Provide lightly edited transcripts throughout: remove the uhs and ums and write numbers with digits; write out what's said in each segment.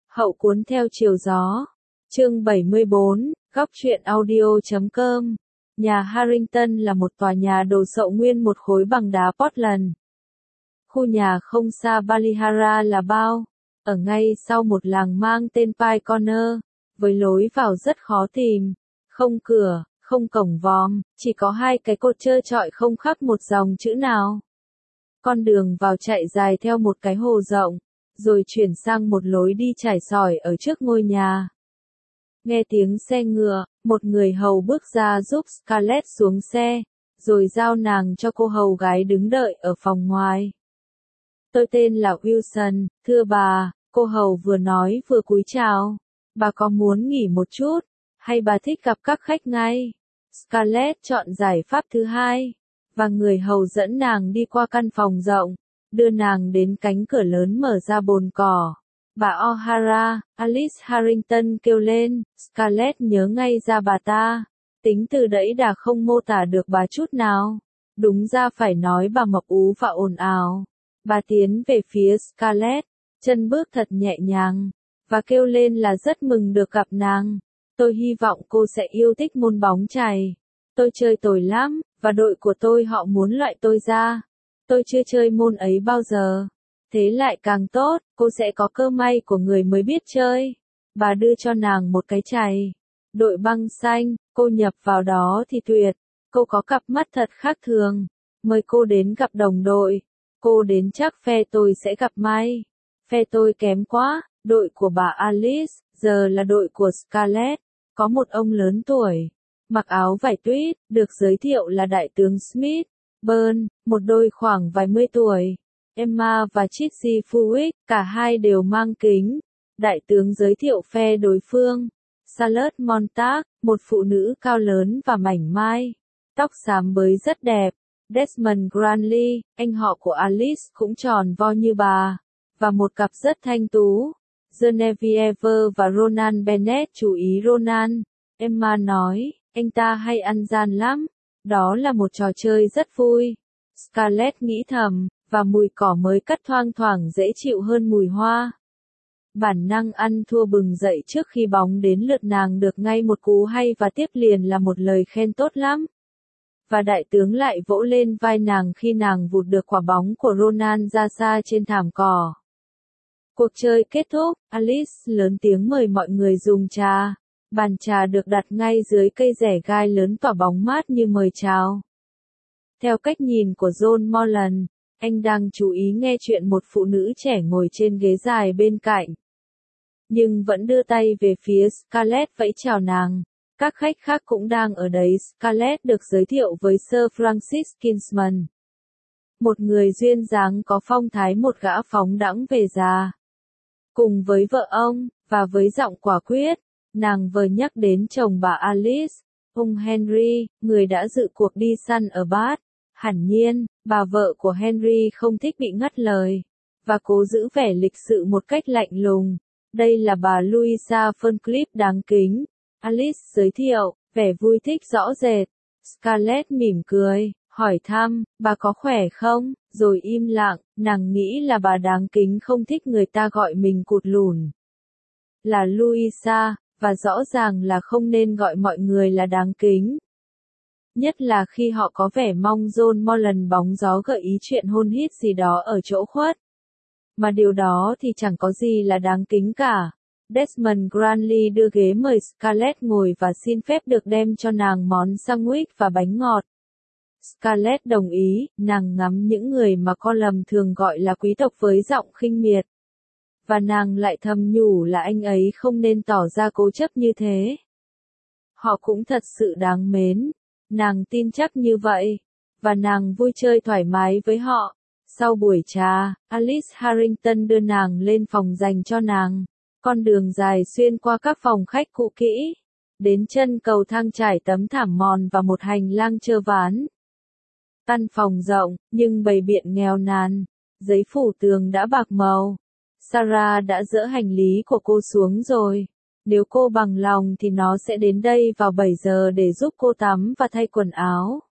Hậu cuốn theo chiều gió. Chương 74, góc truyện audio.com. Nhà Harrington là một tòa nhà đồ sộ nguyên một khối bằng đá Portland. Khu nhà không xa Ballihara là bao, ở ngay sau một làng mang tên Pine Corner, với lối vào rất khó tìm, không cửa, không cổng vòm, chỉ có hai cái cột trơ trọi không khắc một dòng chữ nào. Con đường vào chạy dài theo một cái hồ rộng, rồi chuyển sang một lối đi trải sỏi ở trước ngôi nhà. Nghe tiếng xe ngựa, một người hầu bước ra giúp Scarlett xuống xe, rồi giao nàng cho cô hầu gái đứng đợi ở phòng ngoài. Tôi tên là Wilson, thưa bà, cô hầu vừa nói vừa cúi chào. Bà có muốn nghỉ một chút, hay bà thích gặp các khách ngay? Scarlett chọn giải pháp thứ hai, và người hầu dẫn nàng đi qua căn phòng rộng, đưa nàng đến cánh cửa lớn mở ra bồn cỏ. Bà O'Hara, Alice Harrington kêu lên, Scarlett nhớ ngay ra bà ta. Tính từ đẫy đà không mô tả được bà chút nào. Đúng ra phải nói bà mập ú và ồn ào. Bà tiến về phía Scarlett, chân bước thật nhẹ nhàng, và kêu lên là rất mừng được gặp nàng. Tôi hy vọng cô sẽ yêu thích môn bóng chày. Tôi chơi tồi lắm, và đội của tôi họ muốn loại tôi ra. Tôi chưa chơi môn ấy bao giờ. Thế lại càng tốt, cô sẽ có cơ may của người mới biết chơi. Bà đưa cho nàng một cái chày. Đội băng xanh, cô nhập vào đó thì tuyệt. Cô có cặp mắt thật khác thường. Mời cô đến gặp đồng đội. Cô đến chắc phe tôi sẽ gặp may. Phe tôi kém quá, đội của bà Alice, giờ là đội của Scarlett. Có một ông lớn tuổi, mặc áo vải tuyết, được giới thiệu là đại tướng Smith. Burn, một đôi khoảng vài mươi tuổi. Emma và Chitsy Fuick, cả hai đều mang kính. Đại tướng giới thiệu phe đối phương. Charlotte Montag, một phụ nữ cao lớn và mảnh mai. Tóc xám bới rất đẹp. Desmond Granley, anh họ của Alice cũng tròn vo như bà. Và một cặp rất thanh tú. Genevieve và Ronan Bennett chú ý Ronan. Emma nói, anh ta hay ăn gian lắm. Đó là một trò chơi rất vui. Scarlett nghĩ thầm, và mùi cỏ mới cắt thoang thoảng dễ chịu hơn mùi hoa. Bản năng ăn thua bừng dậy trước khi bóng đến lượt nàng được ngay một cú hay và tiếp liền là một lời khen tốt lắm. Và đại tướng lại vỗ lên vai nàng khi nàng vụt được quả bóng của Ronan ra xa trên thảm cỏ. Cuộc chơi kết thúc, Alice lớn tiếng mời mọi người dùng trà. Bàn trà được đặt ngay dưới cây rẻ gai lớn tỏa bóng mát như mời chào. Theo cách nhìn của John Morland, anh đang chú ý nghe chuyện một phụ nữ trẻ ngồi trên ghế dài bên cạnh. Nhưng vẫn đưa tay về phía Scarlett vẫy chào nàng. Các khách khác cũng đang ở đấy. Scarlett được giới thiệu với Sir Francis Kinsman. Một người duyên dáng có phong thái, một gã phóng đãng về già. Cùng với vợ ông, và với giọng quả quyết, nàng vừa nhắc đến chồng bà Alice, ông Henry, người đã dự cuộc đi săn ở Bath. Hẳn nhiên, bà vợ của Henry không thích bị ngắt lời, và cố giữ vẻ lịch sự một cách lạnh lùng. Đây là bà Louisa Ferncliffe đáng kính. Alice giới thiệu, vẻ vui thích rõ rệt. Scarlett mỉm cười, hỏi thăm, bà có khỏe không, rồi im lặng, nàng nghĩ là bà đáng kính không thích người ta gọi mình cụt lùn. Là Louisa, và rõ ràng là không nên gọi mọi người là đáng kính. Nhất là khi họ có vẻ mong John Morland bóng gió gợi ý chuyện hôn hít gì đó ở chỗ khuất. Mà điều đó thì chẳng có gì là đáng kính cả. Desmond Granley đưa ghế mời Scarlett ngồi và xin phép được đem cho nàng món sandwich và bánh ngọt. Scarlett đồng ý, nàng ngắm những người mà Colum thường gọi là quý tộc với giọng khinh miệt. Và nàng lại thầm nhủ là anh ấy không nên tỏ ra cố chấp như thế. Họ cũng thật sự đáng mến. Nàng tin chắc như vậy. Và nàng vui chơi thoải mái với họ. Sau buổi trà, Alice Harrington đưa nàng lên phòng dành cho nàng. Con đường dài xuyên qua các phòng khách cũ kỹ. Đến chân cầu thang trải tấm thảm mòn và một hành lang trơ ván. Căn phòng rộng, nhưng bày biện nghèo nàn. Giấy phủ tường đã bạc màu. Sarah đã dỡ hành lý của cô xuống rồi. Nếu cô bằng lòng thì nó sẽ đến đây vào 7 giờ để giúp cô tắm và thay quần áo.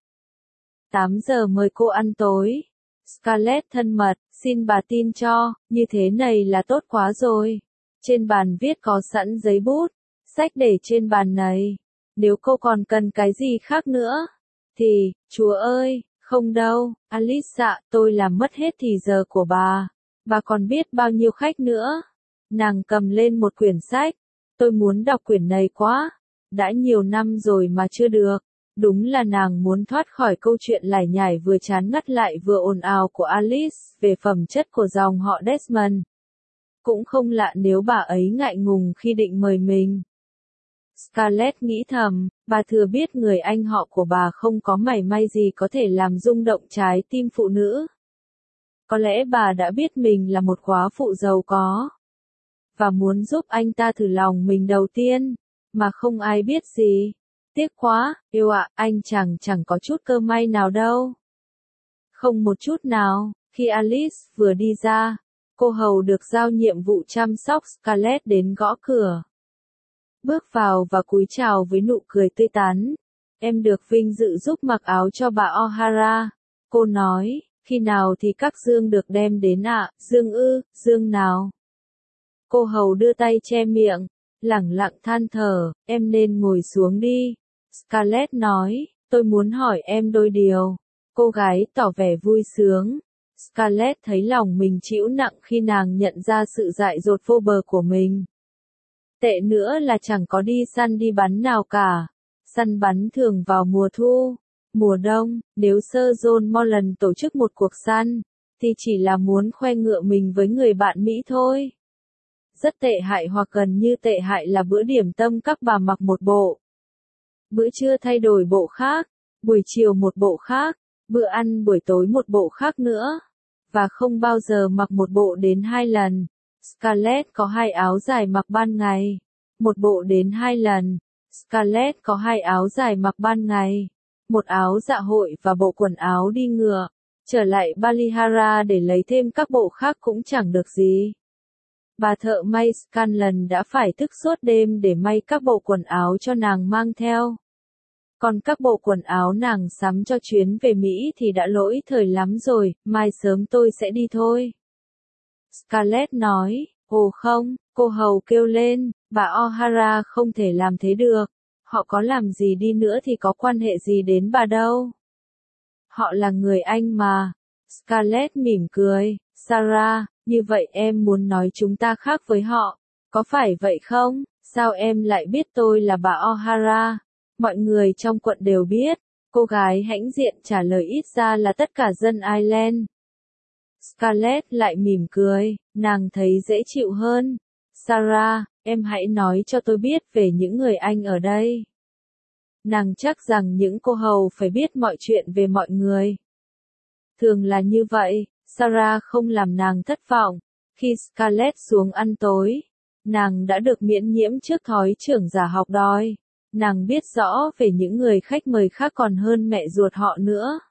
8 giờ mời cô ăn tối. Scarlett thân mật, xin bà tin cho, như thế này là tốt quá rồi. Trên bàn viết có sẵn giấy bút, sách để trên bàn này. Nếu cô còn cần cái gì khác nữa, thì, Chúa ơi, không đâu, Alice ạ, tôi làm mất hết thì giờ của bà. Bà còn biết bao nhiêu khách nữa. Nàng cầm lên một quyển sách. Tôi muốn đọc quyển này quá. Đã nhiều năm rồi mà chưa được. Đúng là nàng muốn thoát khỏi câu chuyện lải nhải vừa chán ngắt lại vừa ồn ào của Alice về phẩm chất của dòng họ Desmond. Cũng không lạ nếu bà ấy ngại ngùng khi định mời mình. Scarlett nghĩ thầm, bà thừa biết người anh họ của bà không có mảy may gì có thể làm rung động trái tim phụ nữ. Có lẽ bà đã biết mình là một góa phụ giàu có. Và muốn giúp anh ta thử lòng mình đầu tiên, mà không ai biết gì. Tiếc quá, yêu ạ, anh chẳng có chút cơ may nào đâu. Không một chút nào, khi Alice vừa đi ra, cô hầu được giao nhiệm vụ chăm sóc Scarlett đến gõ cửa. Bước vào và cúi chào với nụ cười tươi tắn. Em được vinh dự giúp mặc áo cho bà O'Hara. Cô nói, khi nào thì các dương được đem đến ạ? Dương ư, dương nào? Cô hầu đưa tay che miệng, lẳng lặng than thở, em nên ngồi xuống đi. Scarlett nói, tôi muốn hỏi em đôi điều. Cô gái tỏ vẻ vui sướng. Scarlett thấy lòng mình chịu nặng khi nàng nhận ra sự dại dột vô bờ của mình. Tệ nữa là chẳng có đi săn đi bắn nào cả. Săn bắn thường vào mùa thu, mùa đông, nếu Sir John Morland tổ chức một cuộc săn, thì chỉ là muốn khoe ngựa mình với người bạn Mỹ thôi. Rất tệ hại hoặc gần như tệ hại là bữa điểm tâm các bà mặc một bộ. Bữa trưa thay đổi bộ khác, buổi chiều một bộ khác, bữa ăn buổi tối một bộ khác nữa. Và không bao giờ mặc một bộ đến 2 lần. Scarlett có 2 áo dài mặc ban ngày. Một bộ đến 2 lần. Scarlett có 2 áo dài mặc ban ngày. Một áo dạ hội và bộ quần áo đi ngựa. Trở lại Ballyhara để lấy thêm các bộ khác cũng chẳng được gì. Bà thợ may Scanlon đã phải thức suốt đêm để may các bộ quần áo cho nàng mang theo. Còn các bộ quần áo nàng sắm cho chuyến về Mỹ thì đã lỗi thời lắm rồi, mai sớm tôi sẽ đi thôi. Scarlett nói, ồ không, cô hầu kêu lên, bà O'Hara không thể làm thế được. Họ có làm gì đi nữa thì có quan hệ gì đến bà đâu. Họ là người Anh mà. Scarlett mỉm cười, Sarah, như vậy em muốn nói chúng ta khác với họ, có phải vậy không? Sao em lại biết tôi là bà O'Hara? Mọi người trong quận đều biết. Cô gái hãnh diện trả lời, ít ra là tất cả dân Ireland. Scarlett lại mỉm cười, nàng thấy dễ chịu hơn. Sarah, em hãy nói cho tôi biết về những người Anh ở đây. Nàng chắc rằng những cô hầu phải biết mọi chuyện về mọi người. Thường là như vậy, Sarah không làm nàng thất vọng. Khi Scarlett xuống ăn tối, nàng đã được miễn nhiễm trước thói trưởng giả học đòi. Nàng biết rõ về những người khách mời khác còn hơn mẹ ruột họ nữa.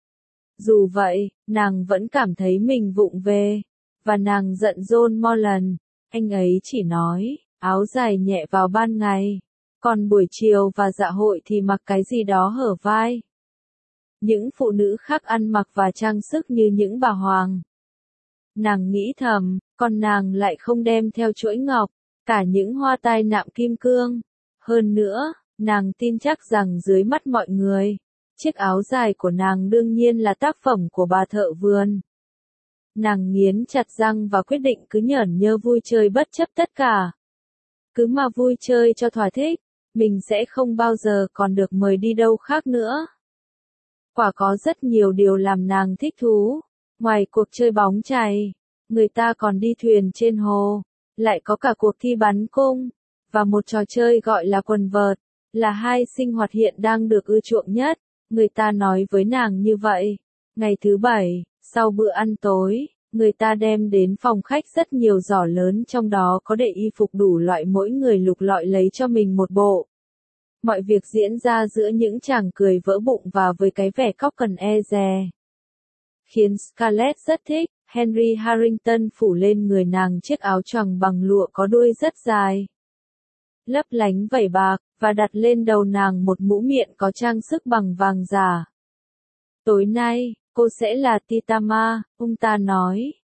Dù vậy, nàng vẫn cảm thấy mình vụng về. Và nàng giận John Morland. Anh ấy chỉ nói, áo dài nhẹ vào ban ngày. Còn buổi chiều và dạ hội thì mặc cái gì đó hở vai. Những phụ nữ khác ăn mặc và trang sức như những bà hoàng. Nàng nghĩ thầm, còn nàng lại không đem theo chuỗi ngọc, cả những hoa tai nạm kim cương. Hơn nữa, nàng tin chắc rằng dưới mắt mọi người, chiếc áo dài của nàng đương nhiên là tác phẩm của bà thợ vườn. Nàng nghiến chặt răng và quyết định cứ nhởn nhơ vui chơi bất chấp tất cả. Cứ mà vui chơi cho thỏa thích, mình sẽ không bao giờ còn được mời đi đâu khác nữa. Quả có rất nhiều điều làm nàng thích thú. Ngoài cuộc chơi bóng chày, người ta còn đi thuyền trên hồ, lại có cả cuộc thi bắn cung, và một trò chơi gọi là quần vợt, là 2 sinh hoạt hiện đang được ưa chuộng nhất. Người ta nói với nàng như vậy. Ngày thứ 7, sau bữa ăn tối, người ta đem đến phòng khách rất nhiều giỏ lớn, trong đó có để y phục đủ loại, mỗi người lục lọi lấy cho mình một bộ. Mọi việc diễn ra giữa những chàng cười vỡ bụng và với cái vẻ cóc cần e dè. Khiến Scarlett rất thích. Henry Harrington phủ lên người nàng chiếc áo choàng bằng lụa có đuôi rất dài, lấp lánh vảy bạc, và đặt lên đầu nàng một mũ miệng có trang sức bằng vàng giả. Tối nay, cô sẽ là Titama, ông ta nói,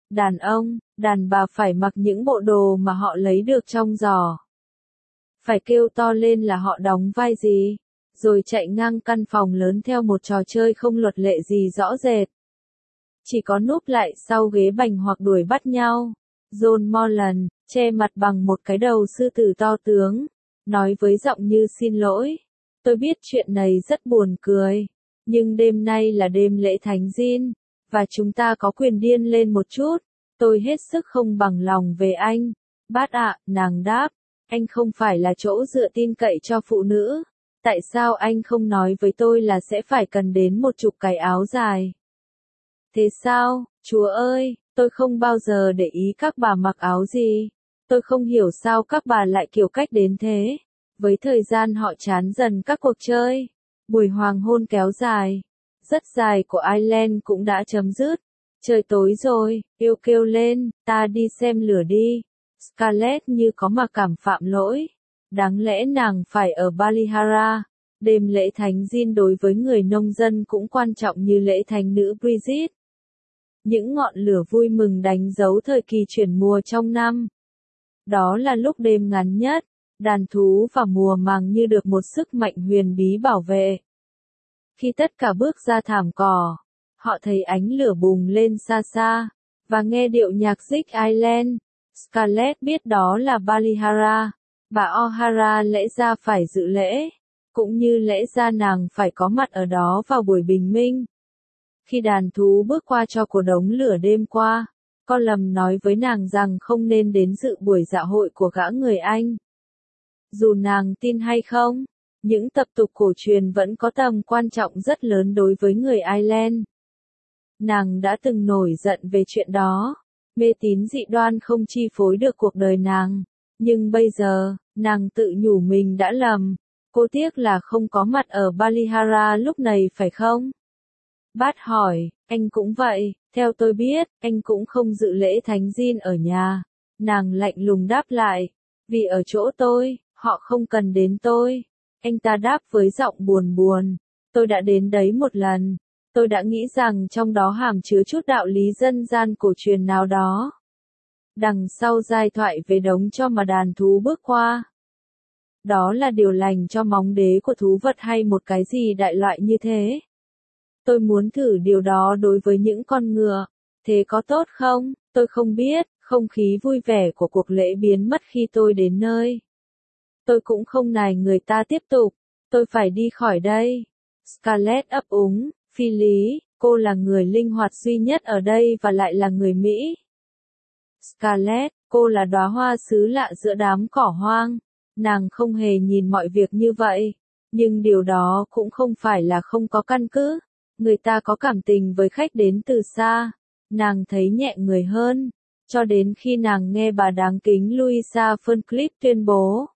Đàn ông, đàn bà phải mặc những bộ đồ mà họ lấy được trong giỏ. Phải kêu to lên là họ đóng vai gì, rồi chạy ngang căn phòng lớn theo một trò chơi không luật lệ gì rõ rệt. Chỉ có núp lại sau ghế bành hoặc đuổi bắt nhau. John Morland, che mặt bằng một cái đầu sư tử to tướng, nói với giọng như xin lỗi. Tôi biết chuyện này rất buồn cười, nhưng đêm nay là đêm lễ Thánh Gin, và chúng ta có quyền điên lên một chút. Tôi hết sức không bằng lòng về anh. Bát ạ, nàng đáp, anh không phải là chỗ dựa tin cậy cho phụ nữ. Tại sao anh không nói với tôi là sẽ phải cần đến một chục cái áo dài? Thế sao, Chúa ơi, tôi không bao giờ để ý các bà mặc áo gì. Tôi không hiểu sao các bà lại kiểu cách đến thế. Với thời gian họ chán dần các cuộc chơi. Buổi hoàng hôn kéo dài, rất dài của Ireland cũng đã chấm dứt. Trời tối rồi, yêu kêu lên, ta đi xem lửa đi. Scarlett như có mặc cảm phạm lỗi. Đáng lẽ nàng phải ở Ballyhara. Đêm lễ Thánh Gin đối với người nông dân cũng quan trọng như lễ thánh nữ Bridget. Những ngọn lửa vui mừng đánh dấu thời kỳ chuyển mùa trong năm. Đó là lúc đêm ngắn nhất, đàn thú và mùa màng như được một sức mạnh huyền bí bảo vệ. Khi tất cả bước ra thảm cỏ, họ thấy ánh lửa bùng lên xa xa, và nghe điệu nhạc Dick Island. Scarlett biết đó là Ballyhara. Bà O'Hara lẽ ra phải dự lễ, cũng như lẽ ra nàng phải có mặt ở đó vào buổi bình minh. Khi đàn thú bước qua cho cổ đống lửa đêm qua, con lầm nói với nàng rằng không nên đến dự buổi dạ hội của gã người Anh. Dù nàng tin hay không, những tập tục cổ truyền vẫn có tầm quan trọng rất lớn đối với người Ireland. Nàng đã từng nổi giận về chuyện đó, mê tín dị đoan không chi phối được cuộc đời nàng, nhưng bây giờ, nàng tự nhủ mình đã lầm. Cô tiếc là không có mặt ở Ballyhara lúc này phải không? Bát hỏi, anh cũng vậy, theo tôi biết, anh cũng không dự lễ Thánh Gin ở nhà. Nàng lạnh lùng đáp lại, vì ở chỗ tôi, họ không cần đến tôi. Anh ta đáp với giọng buồn buồn, tôi đã đến đấy một lần. Tôi đã nghĩ rằng trong đó hàm chứa chút đạo lý dân gian cổ truyền nào đó. Đằng sau giai thoại về đống cho mà đàn thú bước qua. Đó là điều lành cho móng đế của thú vật hay một cái gì đại loại như thế. Tôi muốn thử điều đó đối với những con ngựa. Thế có tốt không? Tôi không biết. Không khí vui vẻ của cuộc lễ biến mất khi tôi đến nơi. Tôi cũng không nài người ta tiếp tục. Tôi phải đi khỏi đây. Scarlett ấp úng. Phi lý, cô là người linh hoạt duy nhất ở đây và lại là người Mỹ. Scarlett, cô là đóa hoa xứ lạ giữa đám cỏ hoang. Nàng không hề nhìn mọi việc như vậy. Nhưng điều đó cũng không phải là không có căn cứ. Người ta có cảm tình với khách đến từ xa. Nàng thấy nhẹ người hơn. Cho đến khi nàng nghe bà đáng kính Louisa Ferncliffe tuyên bố.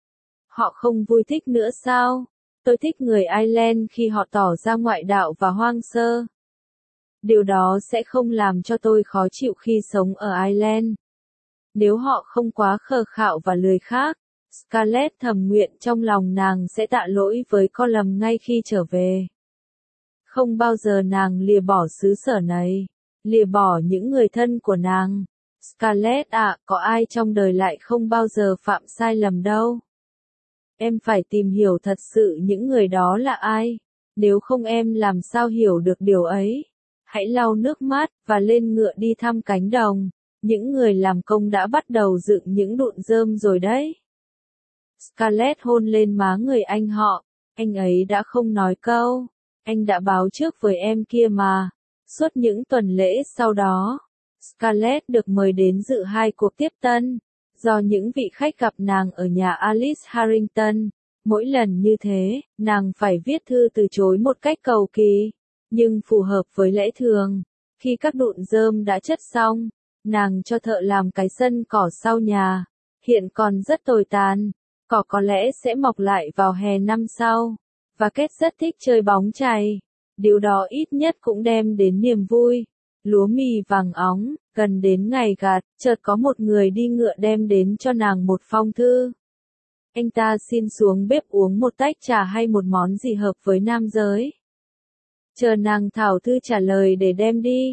Họ không vui thích nữa sao? Tôi thích người Ireland khi họ tỏ ra ngoại đạo và hoang sơ. Điều đó sẽ không làm cho tôi khó chịu khi sống ở Ireland. Nếu họ không quá khờ khạo và lười khác, Scarlett thầm nguyện trong lòng nàng sẽ tạ lỗi với Colum ngay khi trở về. Không bao giờ nàng lìa bỏ xứ sở này, lìa bỏ những người thân của nàng. Scarlett ạ, có ai trong đời lại không bao giờ phạm sai lầm đâu. Em phải tìm hiểu thật sự những người đó là ai. Nếu không em làm sao hiểu được điều ấy. Hãy lau nước mắt, và lên ngựa đi thăm cánh đồng. Những người làm công đã bắt đầu dựng những đụn rơm rồi đấy. Scarlett hôn lên má người anh họ. Anh ấy đã không nói câu. Anh đã báo trước với em kia mà. Suốt những tuần lễ sau đó, Scarlett được mời đến dự 2 cuộc tiếp tân. Do những vị khách gặp nàng ở nhà Alice Harrington. Mỗi lần như thế, nàng phải viết thư từ chối một cách cầu kỳ. Nhưng phù hợp với lẽ thường, khi các đụn rơm đã chất xong, nàng cho thợ làm cái sân cỏ sau nhà. Hiện còn rất tồi tàn, cỏ có lẽ sẽ mọc lại vào hè năm sau. Và Kết rất thích chơi bóng chày. Điều đó ít nhất cũng đem đến niềm vui. Lúa mì vàng óng, gần đến ngày gặt, chợt có một người đi ngựa đem đến cho nàng một phong thư. Anh ta xin xuống bếp uống một tách trà hay một món gì hợp với nam giới. Chờ nàng thảo thư trả lời để đem đi.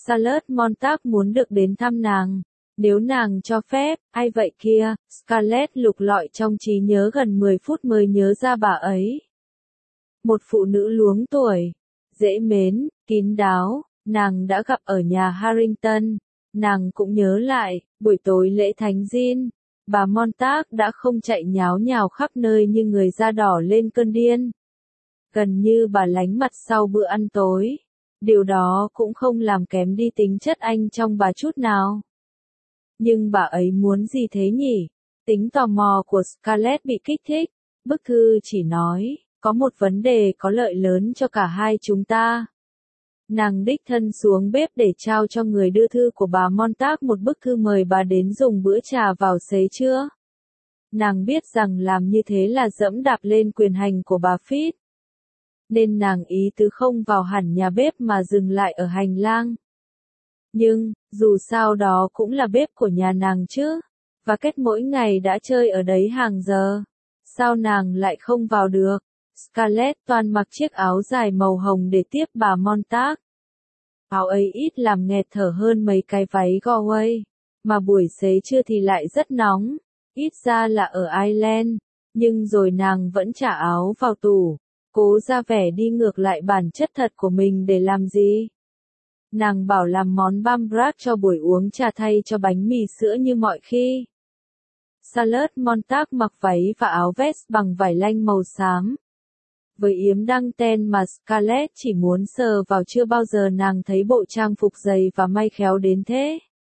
Charlotte Montag muốn được đến thăm nàng. Nếu nàng cho phép, ai vậy kia, Scarlett lục lọi trong trí nhớ gần 10 phút mới nhớ ra bà ấy. Một phụ nữ luống tuổi, dễ mến, kín đáo, nàng đã gặp ở nhà Harrington. Nàng cũng nhớ lại, buổi tối lễ thánh Jean, bà Montag đã không chạy nháo nhào khắp nơi như người da đỏ lên cơn điên. Gần như bà lánh mặt sau bữa ăn tối. Điều đó cũng không làm kém đi tính chất anh trong bà chút nào. Nhưng bà ấy muốn gì thế nhỉ? Tính tò mò của Scarlett bị kích thích. Bức thư chỉ nói, có một vấn đề có lợi lớn cho cả hai chúng ta. Nàng đích thân xuống bếp để trao cho người đưa thư của bà Montag một bức thư mời bà đến dùng bữa trà vào xế trưa. Nàng biết rằng làm như thế là dẫm đạp lên quyền hành của bà Fitz. Nên nàng ý tứ không vào hẳn nhà bếp mà dừng lại ở hành lang. Nhưng, dù sao đó cũng là bếp của nhà nàng chứ, và Kết mỗi ngày đã chơi ở đấy hàng giờ. Sao nàng lại không vào được? Scarlett toàn mặc chiếc áo dài màu hồng để tiếp bà Montag. Áo ấy ít làm nghẹt thở hơn mấy cái váy Galway, mà buổi xế trưa thì lại rất nóng, ít ra là ở Ireland, nhưng rồi nàng vẫn trả áo vào tủ, cố ra vẻ đi ngược lại bản chất thật của mình để làm gì. Nàng bảo làm món băm brat cho buổi uống trà thay cho bánh mì sữa như mọi khi. Charlotte Montag mặc váy và áo vest bằng vải lanh màu xám. Với yếm đăng ten mà Scarlett chỉ muốn sờ vào chưa bao giờ nàng thấy bộ trang phục dày và may khéo đến thế.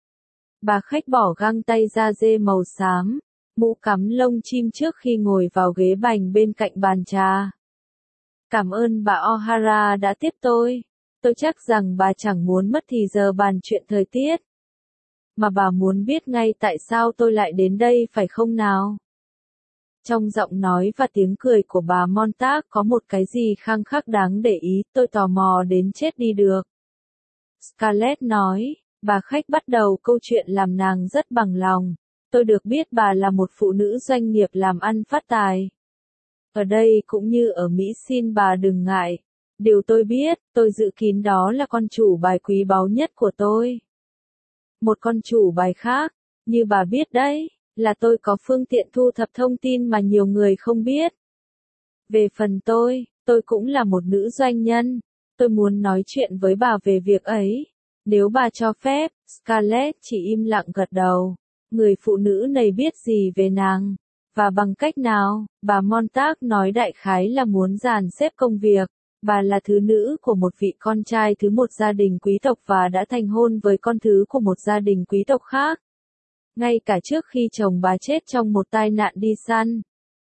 Bà khách bỏ găng tay da dê màu xám, mũ cắm lông chim trước khi ngồi vào ghế bành bên cạnh bàn trà. Cảm ơn bà O'Hara đã tiếp tôi. Tôi chắc rằng bà chẳng muốn mất thì giờ bàn chuyện thời tiết. Mà bà muốn biết ngay tại sao tôi lại đến đây phải không nào? Trong giọng nói và tiếng cười của bà Montag có một cái gì khăng khắc đáng để ý, tôi tò mò đến chết đi được. Scarlett nói, bà khách bắt đầu câu chuyện làm nàng rất bằng lòng. Tôi được biết bà là một phụ nữ doanh nghiệp làm ăn phát tài. Ở đây cũng như ở Mỹ xin bà đừng ngại. Điều tôi biết, tôi giữ kín đó là con chủ bài quý báu nhất của tôi. Một con chủ bài khác, như bà biết đấy, là tôi có phương tiện thu thập thông tin mà nhiều người không biết. Về phần tôi cũng là một nữ doanh nhân. Tôi muốn nói chuyện với bà về việc ấy. Nếu bà cho phép, Scarlett chỉ im lặng gật đầu. Người phụ nữ này biết gì về nàng? Và bằng cách nào? Bà Montag nói đại khái là muốn dàn xếp công việc. Bà là thứ nữ của một vị con trai thứ một gia đình quý tộc và đã thành hôn với con thứ của một gia đình quý tộc khác. Ngay cả trước khi chồng bà chết trong một tai nạn đi săn.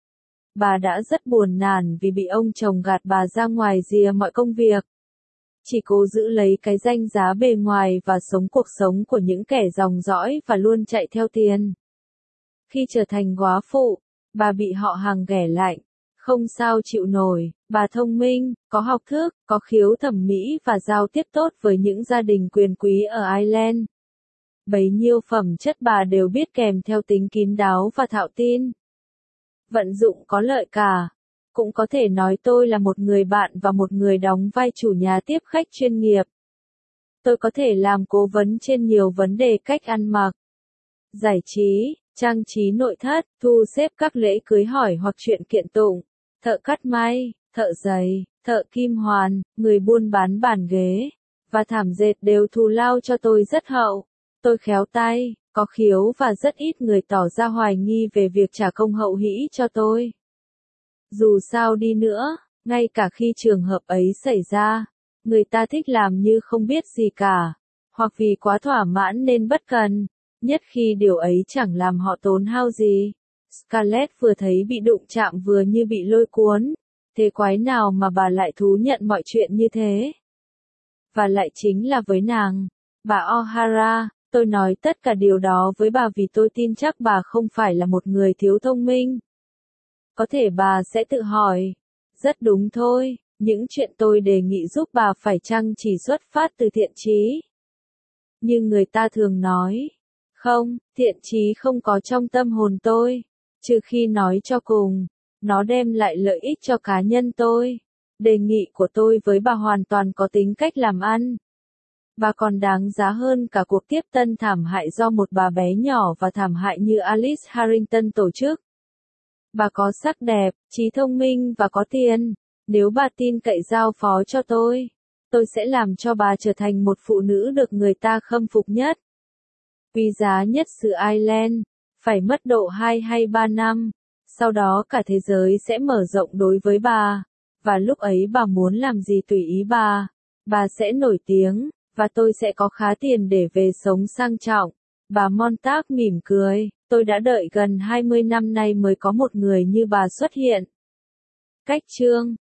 Bà đã rất buồn nản vì bị ông chồng gạt bà ra ngoài rìa mọi công việc. Chỉ cố giữ lấy cái danh giá bề ngoài và sống cuộc sống của những kẻ dòng dõi và luôn chạy theo tiền. Khi trở thành góa phụ, bà bị họ hàng ghẻ lạnh. Không sao chịu nổi, bà thông minh, có học thức, có khiếu thẩm mỹ và giao tiếp tốt với những gia đình quyền quý ở Ireland. Bấy nhiêu phẩm chất bà đều biết kèm theo tính kín đáo và thạo tin. Vận dụng có lợi cả. Cũng có thể nói tôi là một người bạn và một người đóng vai chủ nhà tiếp khách chuyên nghiệp. Tôi có thể làm cố vấn trên nhiều vấn đề cách ăn mặc, giải trí, trang trí nội thất, thu xếp các lễ cưới hỏi hoặc chuyện kiện tụng, thợ cắt may, thợ giày, thợ kim hoàn, người buôn bán bàn ghế, và thảm dệt đều thù lao cho tôi rất hậu. Tôi khéo tay, có khiếu và rất ít người tỏ ra hoài nghi về việc trả công hậu hĩ cho tôi. Dù sao đi nữa, ngay cả khi trường hợp ấy xảy ra, người ta thích làm như không biết gì cả, hoặc vì quá thỏa mãn nên bất cần, nhất khi điều ấy chẳng làm họ tốn hao gì. Scarlett vừa thấy bị đụng chạm vừa như bị lôi cuốn, thế quái nào mà bà lại thú nhận mọi chuyện như thế? Và lại chính là với nàng, bà O'Hara, tôi nói tất cả điều đó với bà vì tôi tin chắc bà không phải là một người thiếu thông minh. Có thể bà sẽ tự hỏi, rất đúng thôi, những chuyện tôi đề nghị giúp bà phải chăng chỉ xuất phát từ thiện chí. Nhưng người ta thường nói, không, thiện chí không có trong tâm hồn tôi, trừ khi nói cho cùng, nó đem lại lợi ích cho cá nhân tôi. Đề nghị của tôi với bà hoàn toàn có tính cách làm ăn. Bà còn đáng giá hơn cả cuộc tiếp tân thảm hại do một bà bé nhỏ và thảm hại như Alice Harrington tổ chức. Bà có sắc đẹp, trí thông minh và có tiền. Nếu bà tin cậy giao phó cho tôi sẽ làm cho bà trở thành một phụ nữ được người ta khâm phục nhất, quý giá nhất xứ Ireland. Phải mất độ 2 hay 3 năm. Sau đó cả thế giới sẽ mở rộng đối với bà. Và lúc ấy bà muốn làm gì tùy ý bà. Bà sẽ nổi tiếng, và tôi sẽ có khá tiền để về sống sang trọng. Bà Montag mỉm cười. Tôi đã đợi gần 20 năm nay mới có một người như bà xuất hiện. Cách chương